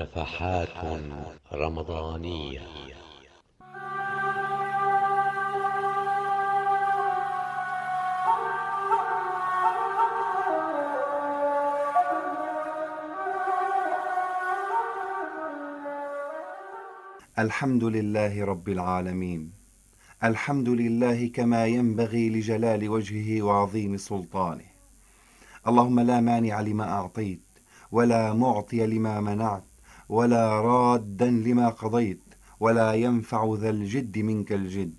نفحات رمضانية. الحمد لله رب العالمين. الحمد لله كما ينبغي لجلال وجهه وعظيم سلطانه. اللهم لا مانع لما أعطيت، ولا معطي لما منعت، ولا رادا لما قضيت، ولا ينفع ذا الجد منك الجد.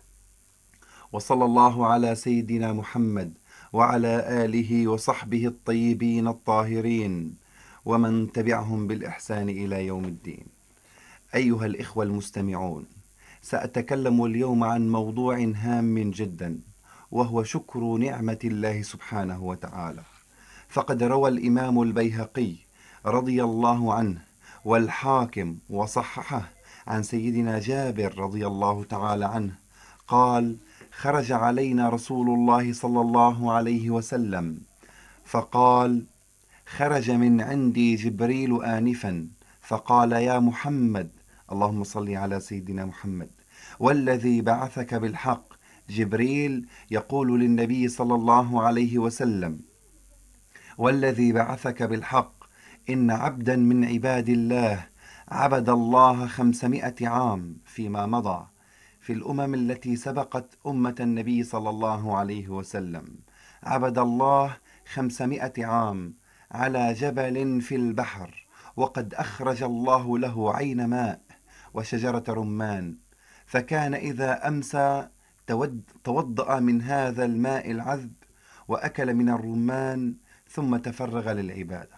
وصلى الله على سيدنا محمد وعلى آله وصحبه الطيبين الطاهرين، ومن تبعهم بالإحسان إلى يوم الدين. أيها الإخوة المستمعون، سأتكلم اليوم عن موضوع هام جدا، وهو شكر نعمة الله سبحانه وتعالى. فقد روى الإمام البيهقي رضي الله عنه والحاكم وصححه عن سيدنا جابر رضي الله تعالى عنه قال: خرج علينا رسول الله صلى الله عليه وسلم فقال: خرج من عندي جبريل آنفا فقال: يا محمد، اللهم صل على سيدنا محمد، والذي بعثك بالحق. جبريل يقول للنبي صلى الله عليه وسلم: والذي بعثك بالحق، إن عبدا من عباد الله عبد الله 500 عام فيما مضى في الأمم التي سبقت أمة النبي صلى الله عليه وسلم، عبد الله 500 عام على جبل في البحر، وقد أخرج الله له عين ماء وشجرة رمان، فكان إذا أمسى توضأ من هذا الماء العذب وأكل من الرمان ثم تفرغ للعبادة.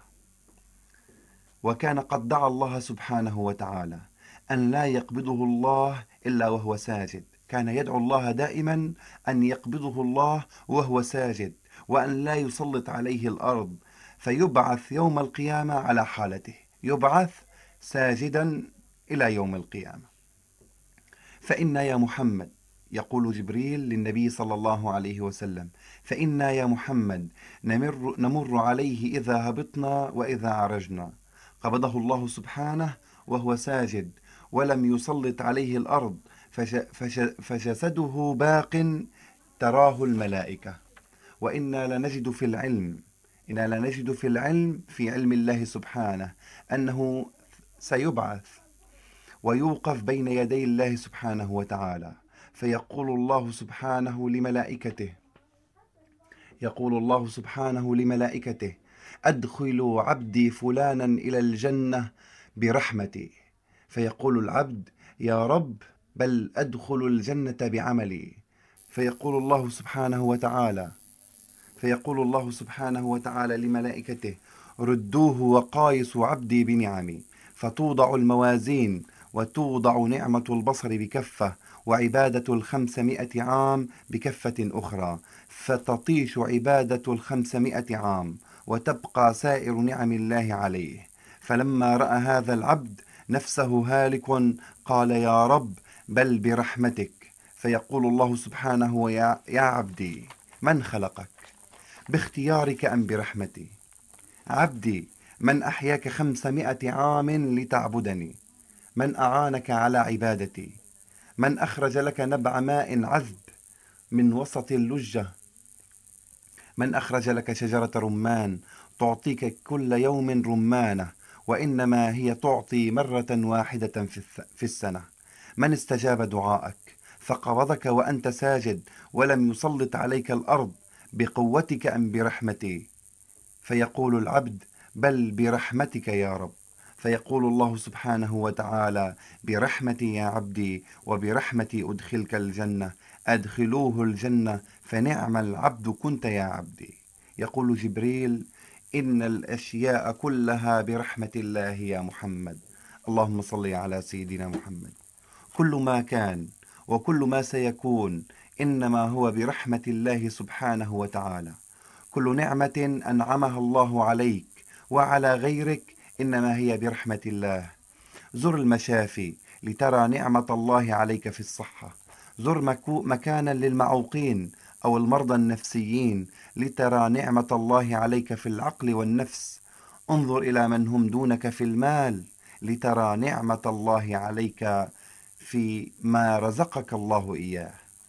وكان قد دعا الله سبحانه وتعالى أن لا يقبضه الله إلا وهو ساجد. كان يدعو الله دائما أن يقبضه الله وهو ساجد، وأن لا يسلط عليه الأرض، فيبعث يوم القيامة على حالته، يبعث ساجدا إلى يوم القيامة. فإنا يا محمد، يقول جبريل للنبي صلى الله عليه وسلم، فإنا يا محمد نمر عليه إذا هبطنا وإذا عرجنا. قبضه الله سبحانه وهو ساجد، ولم يسلط عليه الأرض، فجسده باق تراه الملائكة. وإنا لنجد في العلم، في علم الله سبحانه أنه سيبعث ويوقف بين يدي الله سبحانه وتعالى، فيقول الله سبحانه لملائكته: أدخلوا عبدي فلانا إلى الجنة برحمتي. فيقول العبد: يا رب، بل أدخل الجنة بعملي. فيقول الله سبحانه وتعالى لملائكته: ردوه وقايسوا عبدي بنعمي. فتوضع الموازين، وتوضع نعمة البصر بكفة، وعبادة 500 عام بكفة أخرى، فتطيش عبادة 500 عام، وتبقى سائر نعم الله عليه. فلما رأى هذا العبد نفسه هالك قال: يا رب، بل برحمتك. فيقول الله سبحانه: يا عبدي، من خلقك؟ باختيارك أم برحمتي؟ عبدي، من أحياك 500 عام لتعبدني؟ من أعانك على عبادتي؟ من أخرج لك نبع ماء عذب من وسط اللجة؟ من أخرج لك شجرة رمان تعطيك كل يوم رمانة، وإنما هي تعطي مرة واحدة في السنة؟ من استجاب دعائك فقبضك وأنت ساجد، ولم يسلط عليك الأرض بقوتك أم برحمتي؟ فيقول العبد: بل برحمتك يا رب. فيقول الله سبحانه وتعالى: برحمتي يا عبدي، وبرحمتي أدخلك الجنة، أدخلوه الجنة، فنعم العبد كنت يا عبدي. يقول جبريل: إن الأشياء كلها برحمة الله يا محمد. اللهم صل على سيدنا محمد. كل ما كان وكل ما سيكون إنما هو برحمة الله سبحانه وتعالى. كل نعمة أنعمها الله عليك وعلى غيرك إنما هي برحمة الله. زر المشافي لترى نعمة الله عليك في الصحة. زر مكانا للمعوقين أو المرضى النفسيين لترى نعمة الله عليك في العقل والنفس. انظر إلى من هم دونك في المال لترى نعمة الله عليك في ما رزقك الله إياه.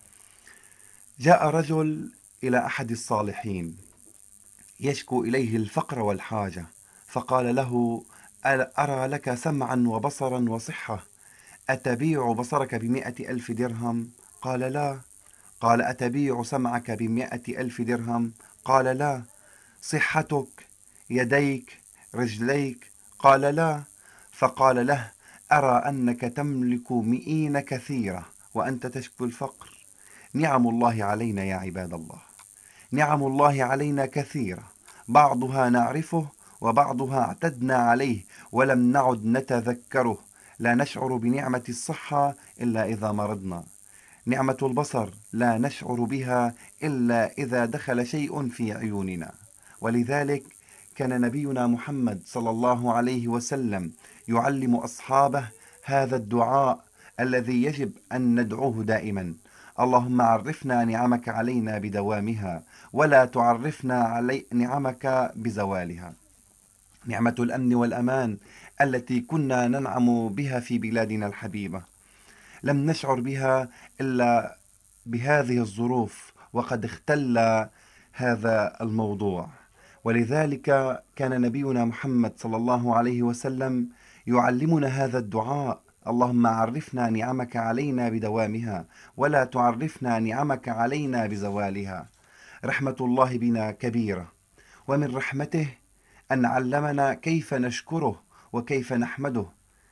جاء رجل إلى أحد الصالحين يشكو إليه الفقر والحاجة، فقال له: أرى لك سمعا وبصرا وصحة، أتبيع بصرك ب100,000 درهم؟ قال: لا. قال: أتبيع سمعك ب100,000 درهم؟ قال: لا. صحتك، يديك، رجليك؟ قال: لا. فقال له: أرى أنك تملك مئين كثيرة وأنت تشكو الفقر. نعم الله علينا يا عباد الله، نعم الله علينا كثيرة، بعضها نعرفه وبعضها اعتدنا عليه ولم نعد نتذكره. لا نشعر بنعمة الصحة إلا إذا مرضنا، نعمة البصر لا نشعر بها إلا إذا دخل شيء في عيوننا. ولذلك كان نبينا محمد صلى الله عليه وسلم يعلم أصحابه هذا الدعاء الذي يجب أن ندعوه دائما: اللهم عرفنا نعمك علينا بدوامها ولا تعرفنا نعمك بزوالها. نعمة الأمن والأمان التي كنا ننعم بها في بلادنا الحبيبة لم نشعر بها إلا بهذه الظروف، وقد اختل هذا الموضوع. ولذلك كان نبينا محمد صلى الله عليه وسلم يعلمنا هذا الدعاء: اللهم عرفنا نعمك علينا بدوامها ولا تعرفنا نعمك علينا بزوالها. رحمة الله بنا كبيرة، ومن رحمته أن علمنا كيف نشكره وكيف نحمده.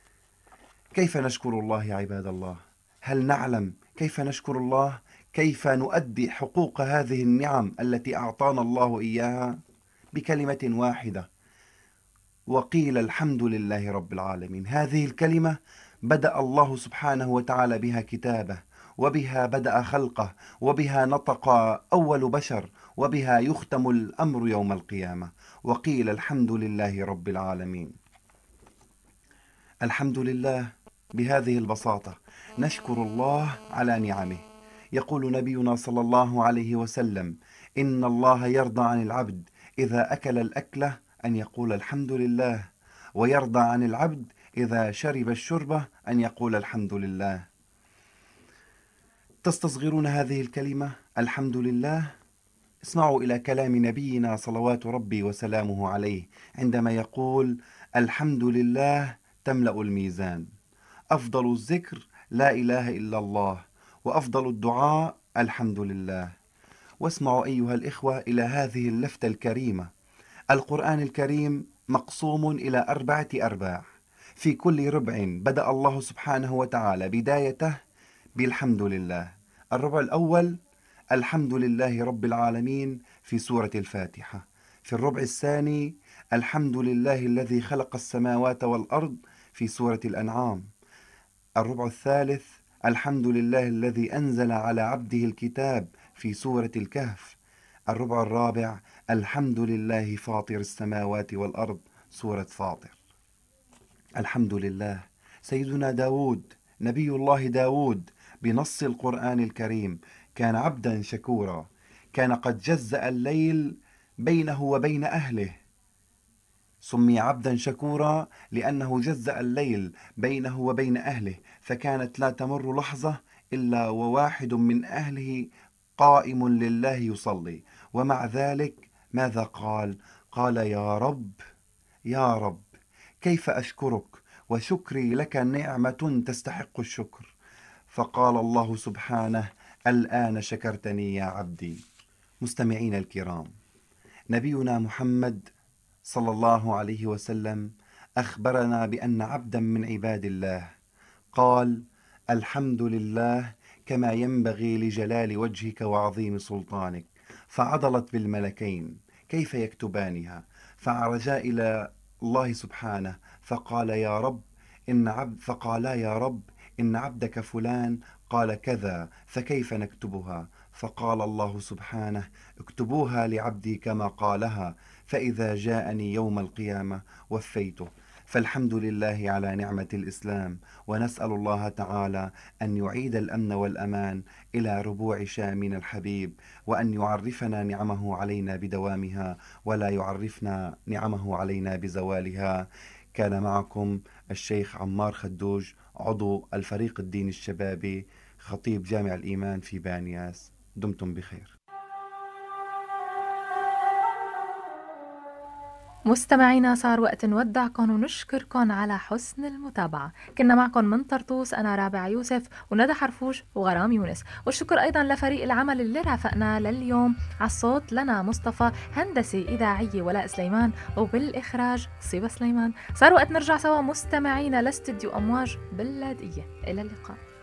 كيف نشكر الله يا عباد الله؟ هل نعلم كيف نشكر الله؟ كيف نؤدي حقوق هذه النعم التي أعطانا الله إياها؟ بكلمة واحدة: وقيل الحمد لله رب العالمين. هذه الكلمة بدأ الله سبحانه وتعالى بها كتابه، وبها بدأ خلقه، وبها نطق أول بشر، وبها يختم الأمر يوم القيامة. وقيل الحمد لله رب العالمين. الحمد لله بهذه البساطة نشكر الله على نعمه. يقول نبينا صلى الله عليه وسلم: إن الله يرضى عن العبد إذا أكل الأكلة أن يقول الحمد لله، ويرضى عن العبد إذا شرب الشربة أن يقول الحمد لله. تستصغرون هذه الكلمة الحمد لله؟ اسمعوا إلى كلام نبينا صلوات ربي وسلامه عليه عندما يقول: الحمد لله تملأ الميزان. أفضل الذكر لا إله إلا الله، وأفضل الدعاء الحمد لله. واسمعوا أيها الإخوة إلى هذه اللفتة الكريمة: القرآن الكريم مقسوم إلى 4 أرباع، في كل ربع بدأ الله سبحانه وتعالى بدايته بالحمد لله. الربع الأول الحمد لله رب العالمين في سورة الفاتحة. في الربع الثاني الحمد لله الذي خلق السماوات والأرض في سورة الأنعام. الربع الثالث الحمد لله الذي أنزل على عبده الكتاب في سورة الكهف. الربع الرابع الحمد لله فاطر السماوات والأرض، سورة فاطر. الحمد لله. سيدنا داود، نبي الله داود، بنص القرآن الكريم كان عبدا شكورا، كان قد جزأ الليل بينه وبين أهله. سمي عبدا شكورا لأنه جزأ الليل بينه وبين أهله، فكانت لا تمر لحظة إلا وواحد من أهله قائم لله يصلي. ومع ذلك ماذا قال؟ قال: يا رب، يا رب، كيف أشكرك وشكري لك نعمة تستحق الشكر؟ فقال الله سبحانه: الآن شكرتني يا عبدي. مستمعين الكرام، نبينا محمد صلى الله عليه وسلم أخبرنا بأن عبدا من عباد الله قال: الحمد لله كما ينبغي لجلال وجهك وعظيم سلطانك، فعضلت بالملكين كيف يكتبانها، فعرجا إلى الله سبحانه فقالا يا رب إن عبدك فلان قال كذا، فكيف نكتبها؟ فقال الله سبحانه: اكتبوها لعبدي كما قالها، فإذا جاءني يوم القيامة وفيته. فالحمد لله على نعمة الإسلام، ونسأل الله تعالى أن يعيد الأمن والأمان إلى ربوع شامنا الحبيب، وأن يعرفنا نعمه علينا بدوامها ولا يعرفنا نعمه علينا بزوالها، كان معكم الشيخ عمار خدوج، عضو الفريق الديني الشبابي، خطيب جامع الإيمان في بانياس. دمتم بخير. مستمعينا، صار وقت نودعكم ونشكركم على حسن المتابعة. كنا معكم من طرطوس أنا رابع يوسف وندى حرفوش وغرام يونس، والشكر أيضا لفريق العمل اللي رافقنا لليوم. على الصوت لنا مصطفى، هندسة إذاعية ولاء سليمان، وبالإخراج صيبة سليمان. صار وقت نرجع سوا مستمعينا لاستديو أمواج بلادية. إلى اللقاء.